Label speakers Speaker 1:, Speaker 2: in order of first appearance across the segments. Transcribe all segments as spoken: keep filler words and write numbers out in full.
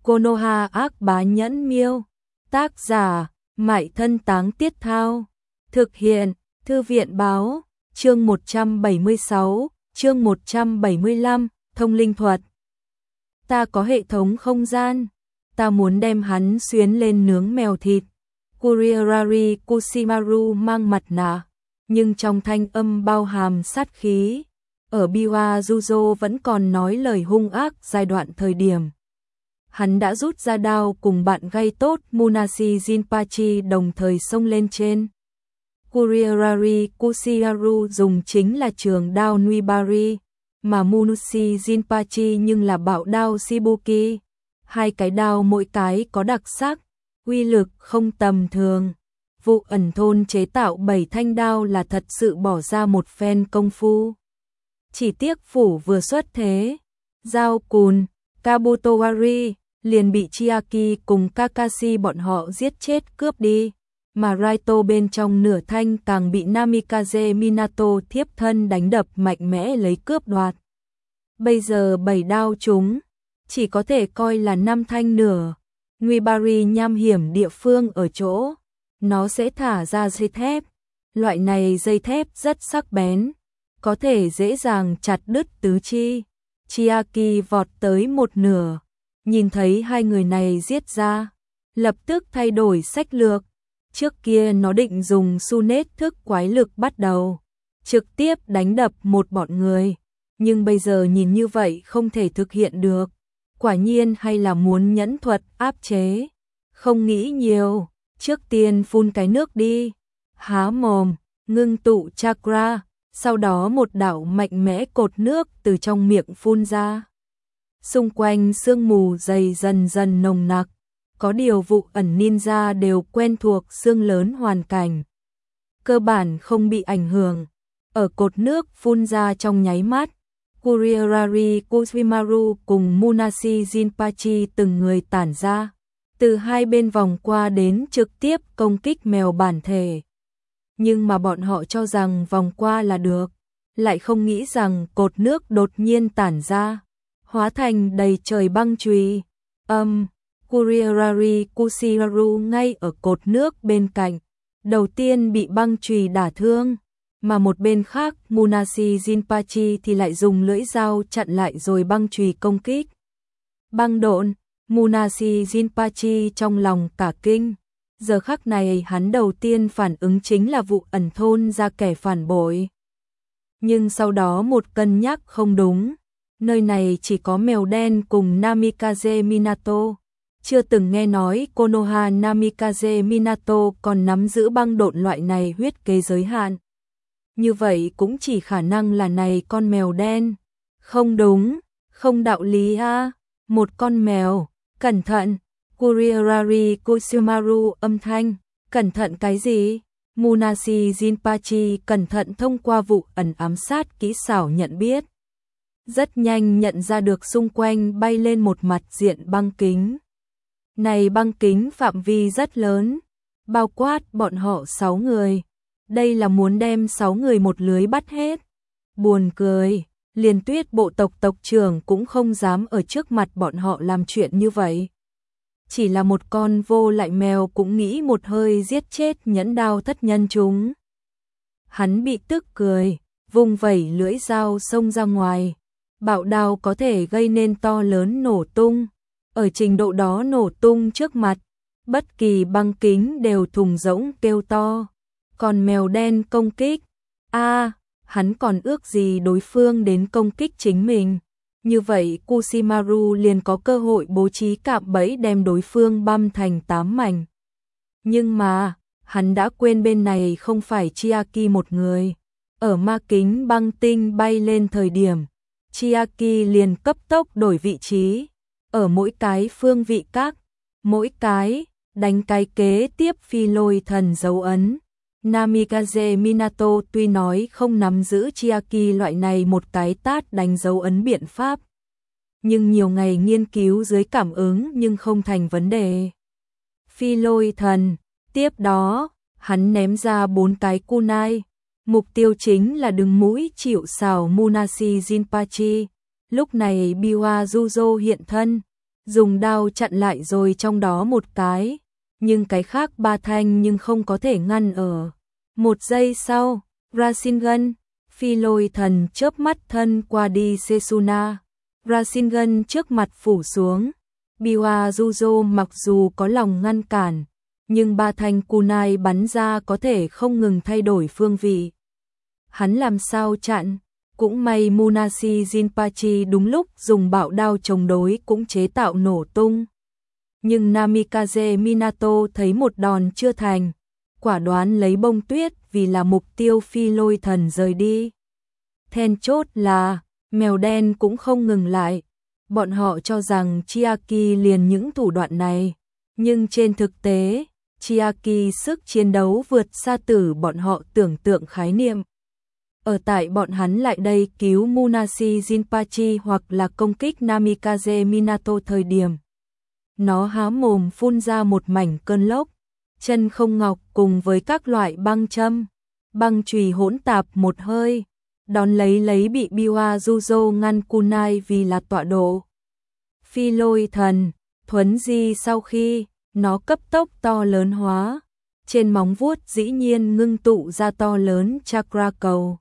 Speaker 1: Konoha ác bá nhẫn miêu. Tác giả, Mại Thân Táng Tiết Thao. Thực hiện, Thư viện báo, chương một trăm bảy mươi sáu, chương một trăm bảy mươi lăm, thông linh thuật. Ta có hệ thống không gian, ta muốn đem hắn xuyến lên nướng mèo thịt. Kuriarari Kushimaru mang mặt nạ, nhưng trong thanh âm bao hàm sát khí. Ở Biwa Juzo vẫn còn nói lời hung ác giai đoạn thời điểm. Hắn đã rút ra đao cùng bạn gây tốt Munashi Jinpachi đồng thời xông lên trên. Kuriarari Kushimaru dùng chính là trường đao Nuibari, mà Munashi Jinpachi nhưng là bạo đao Shibuki. Hai cái đao mỗi cái có đặc sắc, uy lực không tầm thường. Vụ ẩn thôn chế tạo bảy thanh đao là thật sự bỏ ra một phen công phu. Chỉ tiếc phủ vừa xuất thế, Giao Cùn, Kabutowari liền bị Chiaki cùng Kakashi bọn họ giết chết cướp đi, mà Raito bên trong nửa thanh càng bị Namikaze Minato thiếp thân đánh đập mạnh mẽ lấy cướp đoạt. Bây giờ bảy đao chúng chỉ có thể coi là năm thanh nửa. Nuibari nham hiểm địa phương ở chỗ nó sẽ thả ra dây thép. Loại này dây thép rất sắc bén, có thể dễ dàng chặt đứt tứ chi. Chiaki vọt tới một nửa, nhìn thấy hai người này giết ra, lập tức thay đổi sách lược. Trước kia nó định dùng Sunet thức quái lực bắt đầu, trực tiếp đánh đập một bọn người, nhưng bây giờ nhìn như vậy không thể thực hiện được. Quả nhiên hay là muốn nhẫn thuật áp chế. Không nghĩ nhiều, trước tiên phun cái nước đi. Há mồm, ngưng tụ chakra, sau đó một đạo mạnh mẽ cột nước từ trong miệng phun ra. Xung quanh sương mù dày dần dần nồng nặc, có điều vụ ẩn ninja đều quen thuộc sương lớn hoàn cảnh, cơ bản không bị ảnh hưởng. Ở cột nước phun ra trong nháy mắt, Kuriarari Kushimaru cùng Munashi Jinpachi từng người tản ra, từ hai bên vòng qua đến trực tiếp công kích mèo bản thể. Nhưng mà bọn họ cho rằng vòng qua là được, lại không nghĩ rằng cột nước đột nhiên tản ra, hóa thành đầy trời băng chùy. Âm, um, Kuriarari Kushimaru ngay ở cột nước bên cạnh, đầu tiên bị băng chùy đả thương, mà một bên khác Munashi Jinpachi thì lại dùng lưỡi dao chặn lại rồi băng chùy công kích. Băng độn, Munashi Jinpachi trong lòng cả kinh. Giờ khắc này hắn đầu tiên phản ứng chính là vụ ẩn thôn ra kẻ phản bội. Nhưng sau đó một cân nhắc không đúng, nơi này chỉ có mèo đen cùng Namikaze Minato. Chưa từng nghe nói Konoha Namikaze Minato còn nắm giữ băng độn loại này huyết kế giới hạn. Như vậy cũng chỉ khả năng là này con mèo đen. Không đúng, không đạo lý a. Một con mèo, cẩn thận. Kuriarari Kushimaru âm thanh, cẩn thận cái gì? Munashi Jinpachi cẩn thận thông qua vụ ẩn ám sát kỹ xảo nhận biết. Rất nhanh nhận ra được xung quanh bay lên một mặt diện băng kính. Này băng kính phạm vi rất lớn, bao quát bọn họ sáu người. Đây là muốn đem sáu người một lưới bắt hết. Buồn cười, Liên Tuyết bộ tộc tộc trưởng cũng không dám ở trước mặt bọn họ làm chuyện như vậy. Chỉ là một con vô lại mèo cũng nghĩ một hơi giết chết nhẫn đao thất nhân chúng. Hắn bị tức cười, vùng vẩy lưỡi dao xông ra ngoài. Bạo đao có thể gây nên to lớn nổ tung. Ở trình độ đó nổ tung trước mặt, bất kỳ băng kính đều thùng rỗng kêu to. Còn mèo đen công kích, a à, hắn còn ước gì đối phương đến công kích chính mình. Như vậy Kushimaru liền có cơ hội bố trí cạm bẫy đem đối phương băm thành tám mảnh. Nhưng mà, hắn đã quên bên này không phải Chiaki một người. Ở ma kính băng tinh bay lên thời điểm, Chiaki liền cấp tốc đổi vị trí. Ở mỗi cái phương vị các, mỗi cái, đánh cái kế tiếp phi lôi thần dấu ấn. Namikaze Minato tuy nói không nắm giữ Chiaki loại này một cái tát đánh dấu ấn biện pháp, nhưng nhiều ngày nghiên cứu dưới cảm ứng nhưng không thành vấn đề. Phi lôi thần, tiếp đó, hắn ném ra bốn cái kunai, mục tiêu chính là đứng mũi chịu sào Munashi Jinpachi. Lúc này Biwa Juzo hiện thân, dùng đao chặn lại rồi trong đó một cái, nhưng cái khác ba thanh nhưng không có thể ngăn ở. Một giây sau, Rasengan, phi lôi thần chớp mắt thân qua đi Setsuna. Rasengan trước mặt phủ xuống. Biwa Juzo mặc dù có lòng ngăn cản, nhưng ba thanh kunai bắn ra có thể không ngừng thay đổi phương vị. Hắn làm sao chặn? Cũng may Musashi Jinpachi đúng lúc dùng bạo đao chống đối cũng chế tạo nổ tung. Nhưng Namikaze Minato thấy một đòn chưa thành, quả đoán lấy bông tuyết vì là mục tiêu phi lôi thần rời đi. Then chốt là, mèo đen cũng không ngừng lại. Bọn họ cho rằng Chiaki liền những thủ đoạn này, nhưng trên thực tế, Chiaki sức chiến đấu vượt xa từ bọn họ tưởng tượng khái niệm. Ở tại bọn hắn lại đây cứu Musashi Jinpachi hoặc là công kích Namikaze Minato thời điểm. Nó há mồm phun ra một mảnh cơn lốc, chân không ngọc cùng với các loại băng châm, băng chùy hỗn tạp một hơi, đón lấy lấy bị Biwa Juzo ngăn kunai vì là tọa độ. Phi lôi thần, thuấn di sau khi nó cấp tốc to lớn hóa, trên móng vuốt dĩ nhiên ngưng tụ ra to lớn chakra cầu.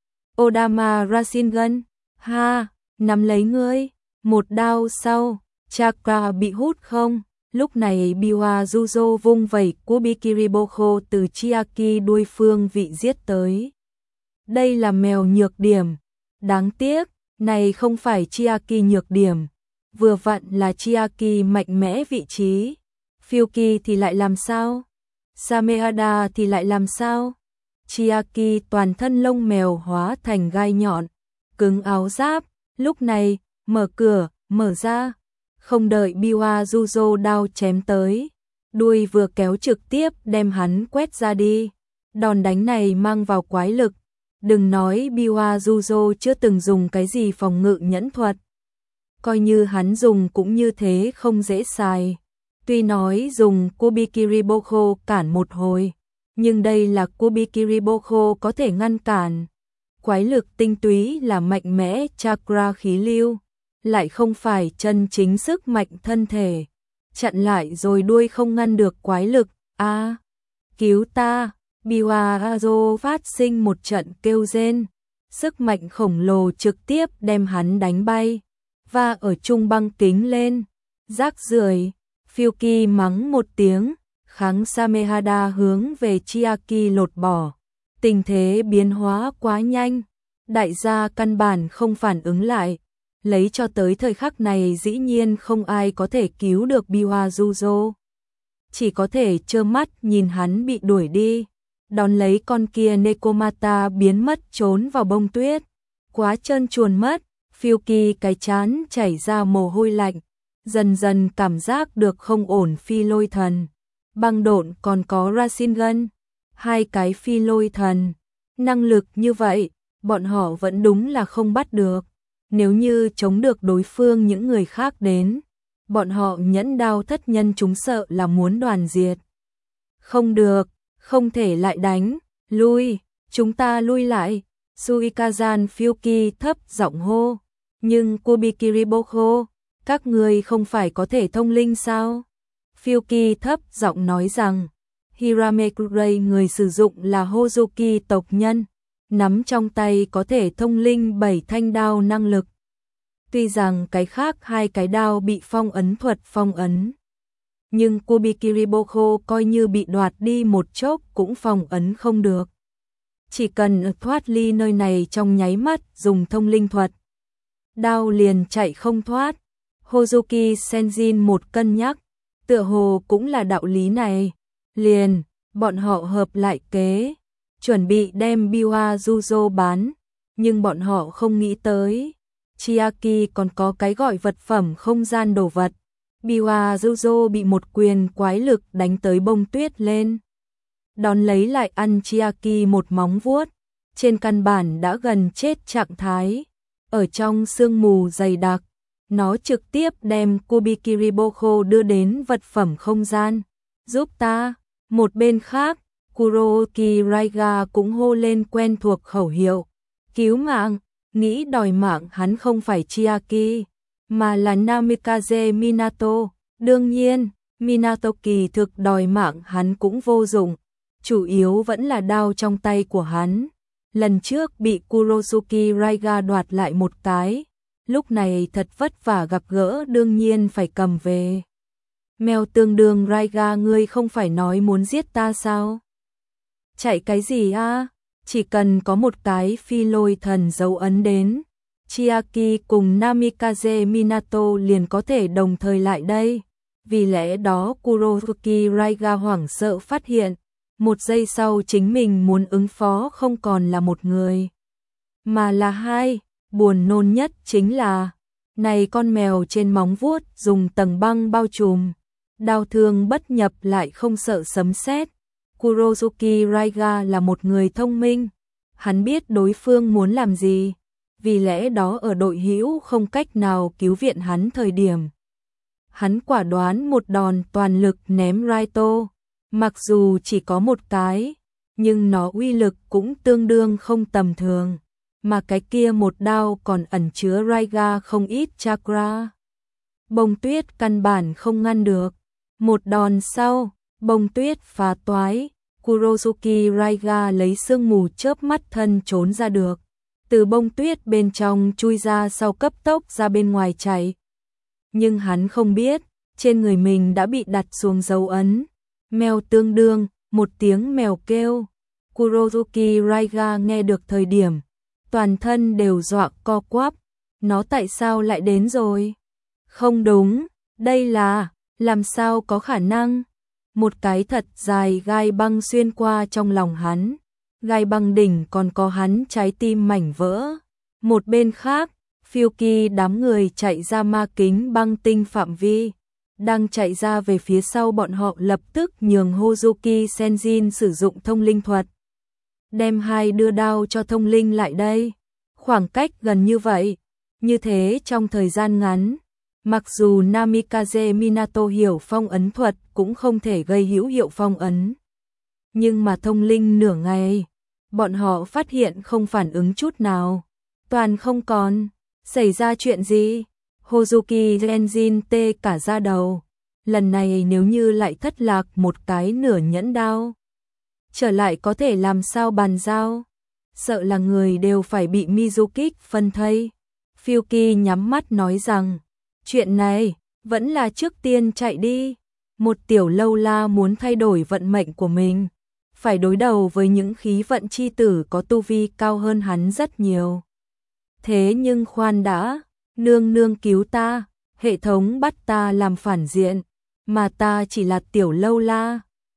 Speaker 1: Odama Rasengan, ha, nắm lấy ngươi, một đao sau, chakra bị hút không, lúc này Biwa Juzo vung vẩy Kubikiriboko từ Chiaki đuôi phương vị giết tới. Đây là mèo nhược điểm, đáng tiếc, này không phải Chiaki nhược điểm, vừa vặn là Chiaki mạnh mẽ vị trí. Fyuki thì lại làm sao? Samehada thì lại làm sao? Chiaki toàn thân lông mèo hóa thành gai nhọn, cứng áo giáp, lúc này, mở cửa, mở ra, không đợi Biwa Juzo đao chém tới, đuôi vừa kéo trực tiếp đem hắn quét ra đi. Đòn đánh này mang vào quái lực, đừng nói Biwa Juzo chưa từng dùng cái gì phòng ngự nhẫn thuật. Coi như hắn dùng cũng như thế không dễ xài. Tuy nói dùng Kubikiriboko cản một hồi, nhưng đây là Kubikiriboko có thể ngăn cản. Quái lực tinh túy là mạnh mẽ chakra khí lưu, lại không phải chân chính sức mạnh thân thể. Chặn lại rồi đuôi không ngăn được quái lực, a à, cứu ta, Biwa Juzo phát sinh một trận kêu rên, sức mạnh khổng lồ trực tiếp đem hắn đánh bay, và ở trung băng kính lên, rác rưởi. Fyuki mắng một tiếng, kháng Samehada hướng về Chiaki lột bỏ. Tình thế biến hóa quá nhanh, đại gia căn bản không phản ứng lại. Lấy cho tới thời khắc này dĩ nhiên không ai có thể cứu được Biwa Juzo. Chỉ có thể trơ mắt nhìn hắn bị đuổi đi. Đón lấy con kia Nekomata biến mất trốn vào bông tuyết. Quá trơn truồn mất, Fyuki cái chán chảy ra mồ hôi lạnh. Dần dần cảm giác được không ổn phi lôi thần. Băng độn còn có Rasengan. Hai cái phi lôi thần. Năng lực như vậy, bọn họ vẫn đúng là không bắt được. Nếu như chống được đối phương những người khác đến, bọn họ nhẫn đao thất nhân chúng sợ là muốn đoàn diệt. Không được, không thể lại đánh, lui, chúng ta lui lại. Suikazan Fyuki thấp giọng hô, nhưng Kubikiriboko, các người không phải có thể thông linh sao? Fyuki thấp giọng nói rằng, Hiramekurei người sử dụng là Hozuki tộc nhân, nắm trong tay có thể thông linh bảy thanh đao năng lực. Tuy rằng cái khác hai cái đao bị phong ấn thuật phong ấn, nhưng Kubikiriboko coi như bị đoạt đi một chốc cũng phong ấn không được. Chỉ cần thoát ly nơi này trong nháy mắt dùng thông linh thuật, đao liền chạy không thoát. Hozuki Senjin một cân nhắc, tựa hồ cũng là đạo lý này. Liền, bọn họ hợp lại kế, chuẩn bị đem Biwa Juzo bán, nhưng bọn họ không nghĩ tới. Chiaki còn có cái gọi vật phẩm không gian đồ vật. Biwa Juzo bị một quyền quái lực đánh tới bông tuyết lên. Đón lấy lại ăn Chiaki một móng vuốt, trên căn bản đã gần chết trạng thái. Ở trong sương mù dày đặc, nó trực tiếp đem Kubikiriboko đưa đến vật phẩm không gian. Giúp ta, một bên khác, Kuroki Raiga cũng hô lên quen thuộc khẩu hiệu. Cứu mạng, nghĩ đòi mạng hắn không phải Chiaki, mà là Namikaze Minato. Đương nhiên, Minato kỳ thực đòi mạng hắn cũng vô dụng, chủ yếu vẫn là đao trong tay của hắn. Lần trước bị Kurosuke Raiga đoạt lại một cái, lúc này thật vất vả gặp gỡ đương nhiên phải cầm về. Mèo tương đương Raiga, ngươi không phải nói muốn giết ta sao? Chạy cái gì a? Chỉ cần có một cái phi lôi thần dấu ấn đến, Chiaki cùng Namikaze Minato liền có thể đồng thời lại đây. Vì lẽ đó Kurosuke Raiga hoảng sợ phát hiện, một giây sau chính mình muốn ứng phó không còn là một người, mà là hai. Buồn nôn nhất chính là, này con mèo trên móng vuốt dùng tầng băng bao trùm, đao thương bất nhập lại không sợ sấm sét. Kurosuke Raiga là một người thông minh, hắn biết đối phương muốn làm gì, vì lẽ đó ở đội hữu không cách nào cứu viện hắn thời điểm, hắn quả đoán một đòn toàn lực ném Raito, mặc dù chỉ có một cái, nhưng nó uy lực cũng tương đương không tầm thường, mà cái kia một đao còn ẩn chứa Raiga không ít chakra. Bông tuyết căn bản không ngăn được, một đòn sau, bông tuyết phá toái, Kurosuke Raiga lấy sương mù chớp mắt thân trốn ra được, từ bông tuyết bên trong chui ra sau cấp tốc ra bên ngoài chạy. Nhưng hắn không biết, trên người mình đã bị đặt xuống dấu ấn. Mèo tương đương, một tiếng mèo kêu. Kurosuke Raiga nghe được thời điểm, toàn thân đều dọa co quắp. Nó tại sao lại đến rồi? Không đúng, đây là, làm sao có khả năng? Một cái thật dài gai băng xuyên qua trong lòng hắn. Gai băng đỉnh còn có hắn trái tim mảnh vỡ. Một bên khác, Fyuki đám người chạy ra ma kính băng tinh phạm vi. Đang chạy ra về phía sau bọn họ lập tức nhường Hozuki Senjin sử dụng thông linh thuật. Đem hai đưa đao cho thông linh lại đây. Khoảng cách gần như vậy, như thế trong thời gian ngắn. Mặc dù Namikaze Minato hiểu phong ấn thuật cũng không thể gây hữu hiệu phong ấn. Nhưng mà thông linh nửa ngày, bọn họ phát hiện không phản ứng chút nào. Toàn không còn. Xảy ra chuyện gì? Hozuki Senjin tê cả da đầu. Lần này nếu như lại thất lạc một cái nửa nhẫn đao, trở lại có thể làm sao bàn giao? Sợ là người đều phải bị Mizuki phân thây. Fyuki nhắm mắt nói rằng, chuyện này, vẫn là trước tiên chạy đi. Một tiểu lâu la muốn thay đổi vận mệnh của mình, phải đối đầu với những khí vận chi tử có tu vi cao hơn hắn rất nhiều. Thế nhưng khoan đã, nương nương cứu ta, hệ thống bắt ta làm phản diện, mà ta chỉ là tiểu lâu la.